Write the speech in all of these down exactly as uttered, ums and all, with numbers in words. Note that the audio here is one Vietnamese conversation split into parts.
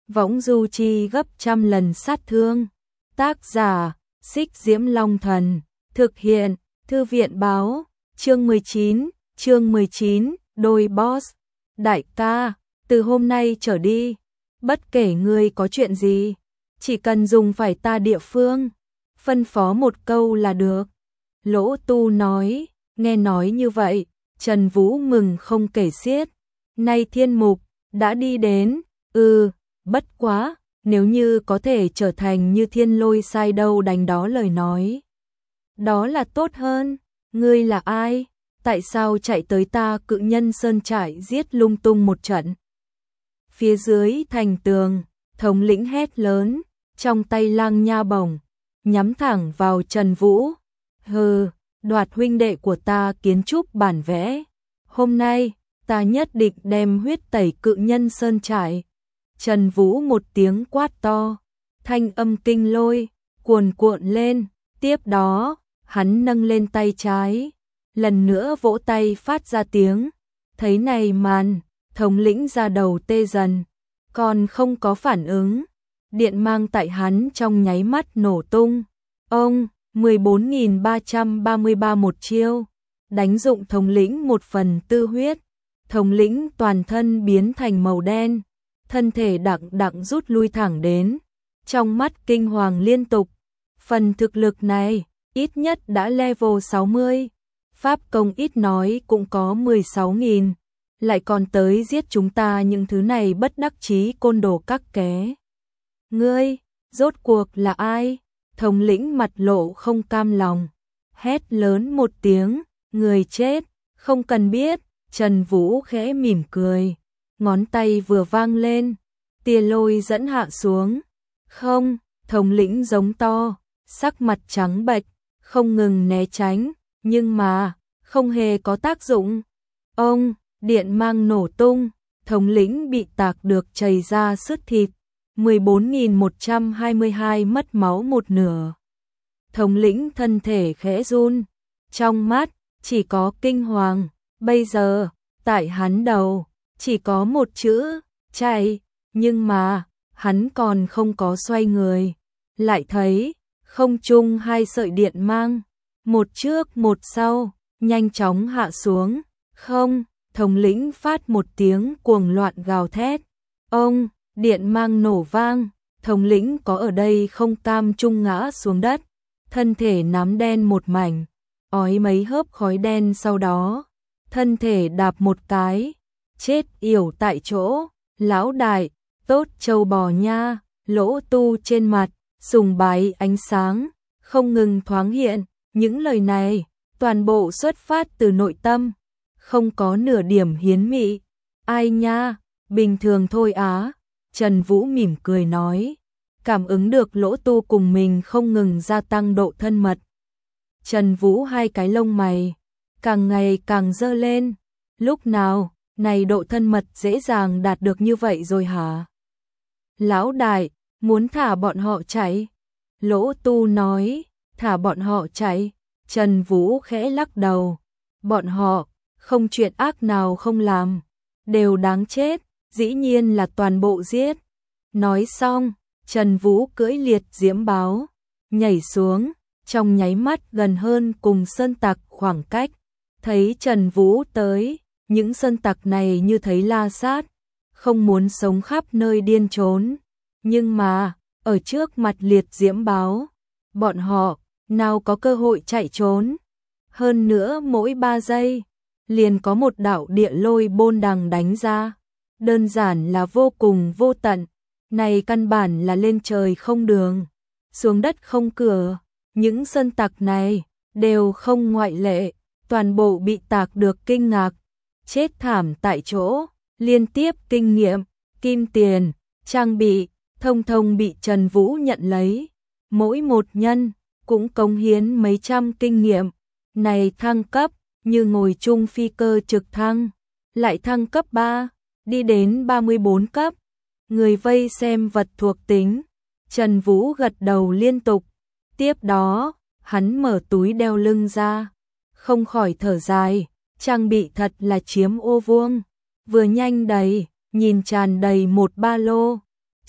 võng du chi gấp trăm lần sát thương. Tác giả, Xích Diễm Long Thần, thực hiện, Thư viện báo, chương mười chín, chương mười chín, đôi boss. Đại ca, từ hôm nay trở đi, bất kể ngươi có chuyện gì, chỉ cần dùng phải ta địa phương, phân phó một câu là được. Lỗ Tu nói, nghe nói như vậy, Trần Vũ mừng không kể xiết. Nay thiên mục, đã đi đến, ừ, bất quá, nếu như có thể trở thành như thiên lôi sai đâu đánh đó lời nói. Đó là tốt hơn, ngươi là ai? Tại sao chạy tới ta Cự Nhân Sơn trại giết lung tung một trận? Phía dưới thành tường, thống lĩnh hét lớn, trong tay lang nha bổng, nhắm thẳng vào Trần Vũ. Hừ, đoạt huynh đệ của ta kiến trúc bản vẽ. Hôm nay, ta nhất định đem huyết tẩy Cự Nhân Sơn trại. Trần Vũ một tiếng quát to, thanh âm kinh lôi, cuồn cuộn lên, tiếp đó, hắn nâng lên tay trái, lần nữa vỗ tay phát ra tiếng. Thấy này màn, thống lĩnh ra đầu tê dần, còn không có phản ứng. Điện mang tại hắn trong nháy mắt nổ tung. Ông, mười bốn nghìn ba trăm ba mươi ba một chiêu, đánh dụng thống lĩnh một phần tư huyết. Thống lĩnh toàn thân biến thành màu đen, thân thể đặng đặng rút lui thẳng đến. Trong mắt kinh hoàng liên tục, phần thực lực này, ít nhất đã level sáu mươi. Pháp công ít nói cũng có mười sáu nghìn, lại còn tới giết chúng ta những thứ này bất đắc chí côn đồ các ké. Ngươi, rốt cuộc là ai? Thống lĩnh mặt lộ không cam lòng, hét lớn một tiếng, người chết, không cần biết. Trần Vũ khẽ mỉm cười, ngón tay vừa vang lên, tia lôi dẫn hạ xuống. Không, thống lĩnh giống to, sắc mặt trắng bệch, không ngừng né tránh, nhưng mà, không hề có tác dụng. Ông, điện mang nổ tung, thống lĩnh bị tạc được chảy ra sứt thịt, mười bốn nghìn một trăm hai mươi hai mất máu một nửa. Thống lĩnh thân thể khẽ run, trong mắt, chỉ có kinh hoàng. Bây giờ, tại hắn đầu, chỉ có một chữ, chạy, nhưng mà, hắn còn không có xoay người. Lại thấy, không trung hai sợi điện mang, một trước một sau, nhanh chóng hạ xuống. Không, thống lĩnh phát một tiếng cuồng loạn gào thét. Ông, điện mang nổ vang, thống lĩnh có ở đây không cam trung ngã xuống đất, thân thể nám đen một mảnh, ói mấy hớp khói đen sau đó. Thân thể đạp một cái, chết yểu tại chỗ. Lão đại, tốt châu bò nha. Lỗ Tu trên mặt, sùng bái ánh sáng, không ngừng thoáng hiện. Những lời này, toàn bộ xuất phát từ nội tâm, không có nửa điểm hiến mị. Ai nha, bình thường thôi á. Trần Vũ mỉm cười nói, cảm ứng được Lỗ Tu cùng mình không ngừng gia tăng độ thân mật. Trần Vũ hai cái lông mày càng ngày càng dơ lên. Lúc nào, này độ thân mật dễ dàng đạt được như vậy rồi hả? Lão đại, muốn thả bọn họ chạy. Lỗ Tu nói, thả bọn họ chạy. Trần Vũ khẽ lắc đầu. Bọn họ, không chuyện ác nào không làm, đều đáng chết, dĩ nhiên là toàn bộ giết. Nói xong, Trần Vũ cưỡi liệt diễm báo, nhảy xuống, trong nháy mắt gần hơn cùng sơn tặc khoảng cách. Thấy Trần Vũ tới, những sơn tặc này như thấy la sát, không muốn sống khắp nơi điên trốn. Nhưng mà, ở trước mặt liệt diễm báo, bọn họ, nào có cơ hội chạy trốn. Hơn nữa mỗi ba giây, liền có một đạo địa lôi bôn đằng đánh ra. Đơn giản là vô cùng vô tận, này căn bản là lên trời không đường, xuống đất không cửa. Những sơn tặc này, đều không ngoại lệ, toàn bộ bị tạc được kinh ngạc, chết thảm tại chỗ. Liên tiếp kinh nghiệm, kim tiền, trang bị, thông thông bị Trần Vũ nhận lấy. Mỗi một nhân, cũng cống hiến mấy trăm kinh nghiệm. Này thăng cấp, như ngồi chung phi cơ trực thăng, lại thăng cấp ba, đi đến ba mươi bốn cấp. Người vây xem vật thuộc tính, Trần Vũ gật đầu liên tục. Tiếp đó, hắn mở túi đeo lưng ra, không khỏi thở dài, trang bị thật là chiếm ô vuông, vừa nhanh đầy, nhìn tràn đầy một ba lô.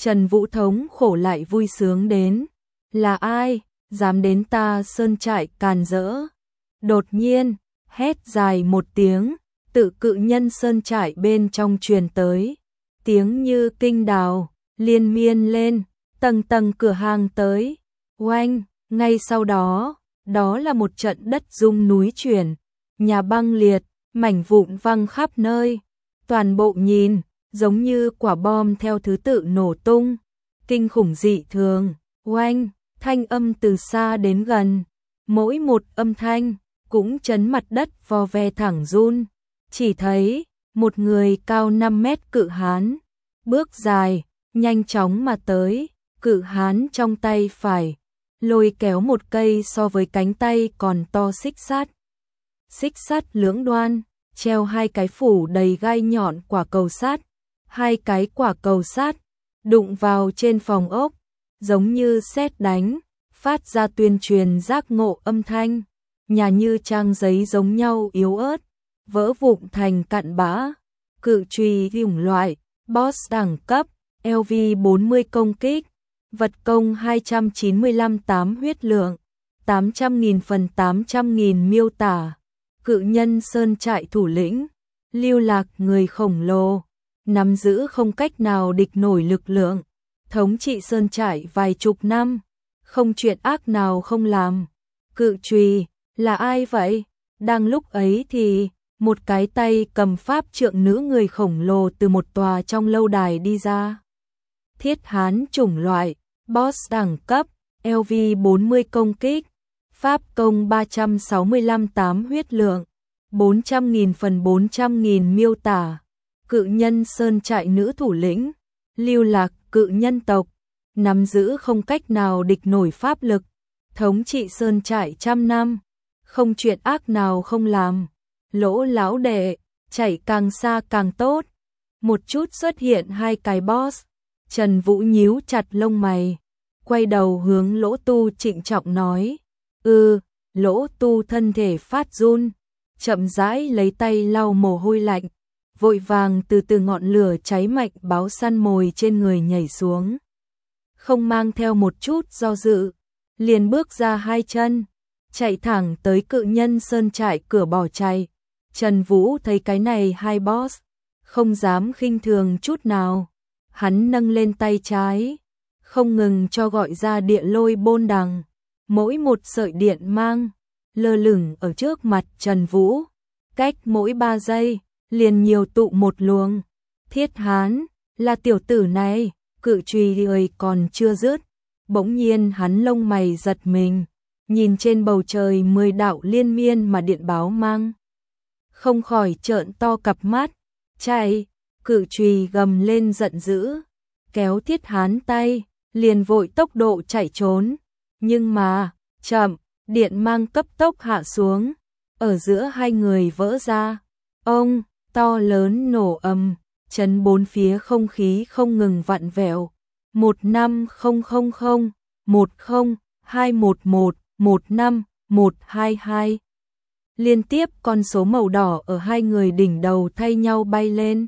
Trần Vũ thống khổ lại vui sướng đến. Là ai, dám đến ta sơn trại càn rỡ? Đột nhiên, hét dài một tiếng, tự cự nhân sơn trại bên trong truyền tới. Tiếng như kinh đào, liên miên lên, tầng tầng cửa hàng tới. Oanh, ngay sau đó, đó là một trận đất rung núi chuyển, nhà băng liệt, mảnh vụn văng khắp nơi. Toàn bộ nhìn, giống như quả bom theo thứ tự nổ tung, kinh khủng dị thường. Oanh, thanh âm từ xa đến gần, mỗi một âm thanh cũng chấn mặt đất vo ve thẳng run. Chỉ thấy một người cao năm mét cự hán, bước dài, nhanh chóng mà tới. Cự hán trong tay phải lôi kéo một cây so với cánh tay còn to xích sắt. Xích sắt lưỡng đoan, treo hai cái phủ đầy gai nhọn quả cầu sắt. Hai cái quả cầu sắt đụng vào trên phòng ốc, giống như sét đánh, phát ra tuyên truyền giác ngộ âm thanh, nhà như trang giấy giống nhau yếu ớt, vỡ vụn thành cặn bã. Cự chùy chủng loại, boss đẳng cấp, L V bốn mươi công kích, vật công hai trăm chín mươi lăm tám huyết lượng, tám trăm nghìn phần tám trăm nghìn miêu tả. Cự nhân sơn trại thủ lĩnh, Lưu Lạc người khổng lồ, nắm giữ không cách nào địch nổi lực lượng, thống trị sơn trại vài chục năm, không chuyện ác nào không làm. Cự chùy, là ai vậy? Đang lúc ấy thì một cái tay cầm pháp trượng nữ người khổng lồ từ một tòa trong lâu đài đi ra. Thiết hán chủng loại, boss đẳng cấp, L V bốn mươi công kích, pháp công ba trăm sáu mươi lăm tám huyết lượng, bốn trăm nghìn phần bốn trăm nghìn miêu tả. Cự nhân sơn trại nữ thủ lĩnh, Lưu Lạc cự nhân tộc, nắm giữ không cách nào địch nổi pháp lực, thống trị sơn trại trăm năm, không chuyện ác nào không làm. Lỗ lão đệ, chạy càng xa càng tốt. Một chút xuất hiện hai cái boss. Trần Vũ nhíu chặt lông mày, quay đầu hướng Lỗ Tu trịnh trọng nói. Ừ, Lỗ Tu thân thể phát run, chậm rãi lấy tay lau mồ hôi lạnh, vội vàng từ từ ngọn lửa cháy mạnh báo săn mồi trên người nhảy xuống. Không mang theo một chút do dự, liền bước ra hai chân, chạy thẳng tới cự nhân sơn trại cửa bỏ chạy. Trần Vũ thấy cái này hai boss, không dám khinh thường chút nào. Hắn nâng lên tay trái, không ngừng cho gọi ra địa lôi bôn đằng. Mỗi một sợi điện mang, lơ lửng ở trước mặt Trần Vũ. Cách mỗi ba giây, liền nhiều tụ một luồng. Thiết hán, là tiểu tử này, cự chùy người còn chưa dứt. Bỗng nhiên hắn lông mày giật mình, nhìn trên bầu trời mười đạo liên miên mà điện báo mang. Không khỏi trợn to cặp mắt, chạy, cự chùy gầm lên giận dữ, kéo thiết hán tay, liền vội tốc độ chạy trốn. Nhưng mà, chậm, điện mang cấp tốc hạ xuống, ở giữa hai người vỡ ra. Ông, to lớn nổ ầm, chấn bốn phía không khí không ngừng vặn vẹo. một năm không không không, một không, hai một một, một năm, một hai hai. Liên tiếp con số màu đỏ ở hai người đỉnh đầu thay nhau bay lên.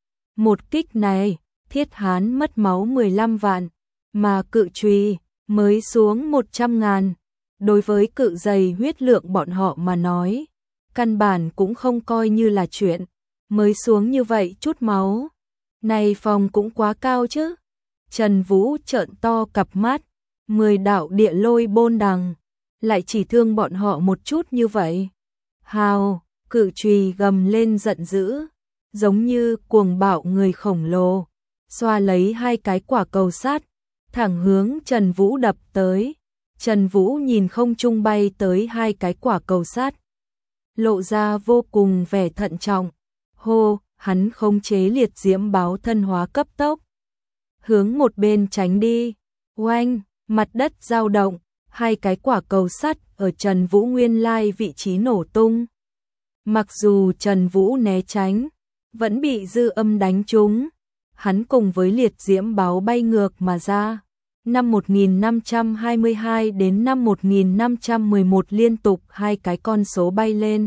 Một kích này, thiết hán mất máu mười lăm vạn, mà cự chùy mới xuống một trăm ngàn. Đối với cự dày huyết lượng bọn họ mà nói, căn bản cũng không coi như là chuyện, mới xuống như vậy chút máu. Này phòng cũng quá cao chứ. Trần Vũ trợn to cặp mắt, mười đạo địa lôi bôn đằng, lại chỉ thương bọn họ một chút như vậy. Hào, cự chùy gầm lên giận dữ, giống như cuồng bạo người khổng lồ, xoa lấy hai cái quả cầu sắt, thẳng hướng Trần Vũ đập tới. Trần Vũ nhìn không trung bay tới hai cái quả cầu sắt, lộ ra vô cùng vẻ thận trọng. Hô, hắn khống chế liệt diễm báo thân hóa cấp tốc, hướng một bên tránh đi. Oanh, mặt đất dao động, hai cái quả cầu sắt ở Trần Vũ nguyên lai vị trí nổ tung. Mặc dù Trần Vũ né tránh, vẫn bị dư âm đánh trúng. Hắn cùng với liệt diễm báo bay ngược mà ra. Năm một nghìn năm trăm hai mươi hai đến năm một nghìn năm trăm mười một liên tục hai cái con số bay lên.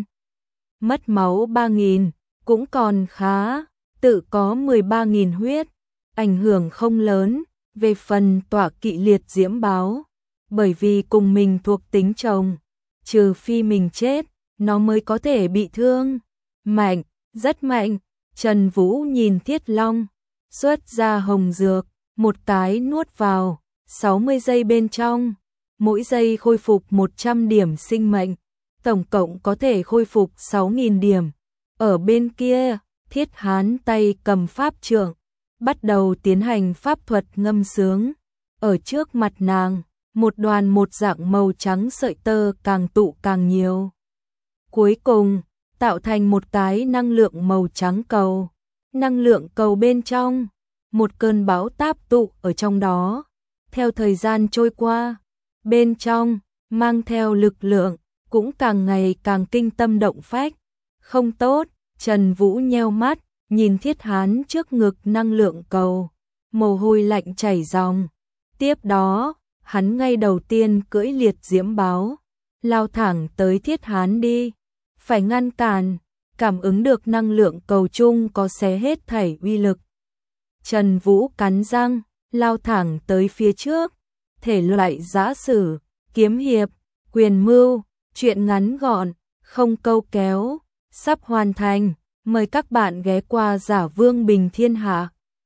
Mất máu ba nghìn, cũng còn khá, tự có mười ba nghìn huyết, ảnh hưởng không lớn, Về phần tọa kỵ liệt diễm báo, bởi vì cùng mình thuộc tính chồng, trừ phi mình chết, nó mới có thể bị thương. Mạnh, rất mạnh. Trần Vũ nhìn Thiết Long, xuất ra hồng dược, một cái nuốt vào, sáu mươi giây bên trong, mỗi giây khôi phục một trăm điểm sinh mệnh, tổng cộng có thể khôi phục sáu nghìn điểm. Ở bên kia, Thiết Hán tay cầm pháp trượng, bắt đầu tiến hành pháp thuật ngâm sướng. Ở trước mặt nàng, một đoàn một dạng màu trắng sợi tơ càng tụ càng nhiều. Cuối cùng, tạo thành một cái năng lượng màu trắng cầu. Năng lượng cầu bên trong, một cơn bão táp tụ ở trong đó. Theo thời gian trôi qua, bên trong, mang theo lực lượng, cũng càng ngày càng kinh tâm động phách. Không tốt, Trần Vũ nheo mắt, nhìn Thiết Hán trước ngực năng lượng cầu, mồ hôi lạnh chảy ròng. Tiếp đó, hắn ngay đầu tiên cưỡi liệt diễm báo, lao thẳng tới Thiết Hán đi. Phải ngăn cản, cảm ứng được năng lượng cầu chung có xé hết thảy uy lực. Trần Vũ cắn răng, lao thẳng tới phía trước. Thể loại giã sử, kiếm hiệp, quyền mưu, truyện ngắn gọn, không câu kéo, sắp hoàn thành. Mời các bạn ghé qua Giả Vương Bình Thiên Hạ.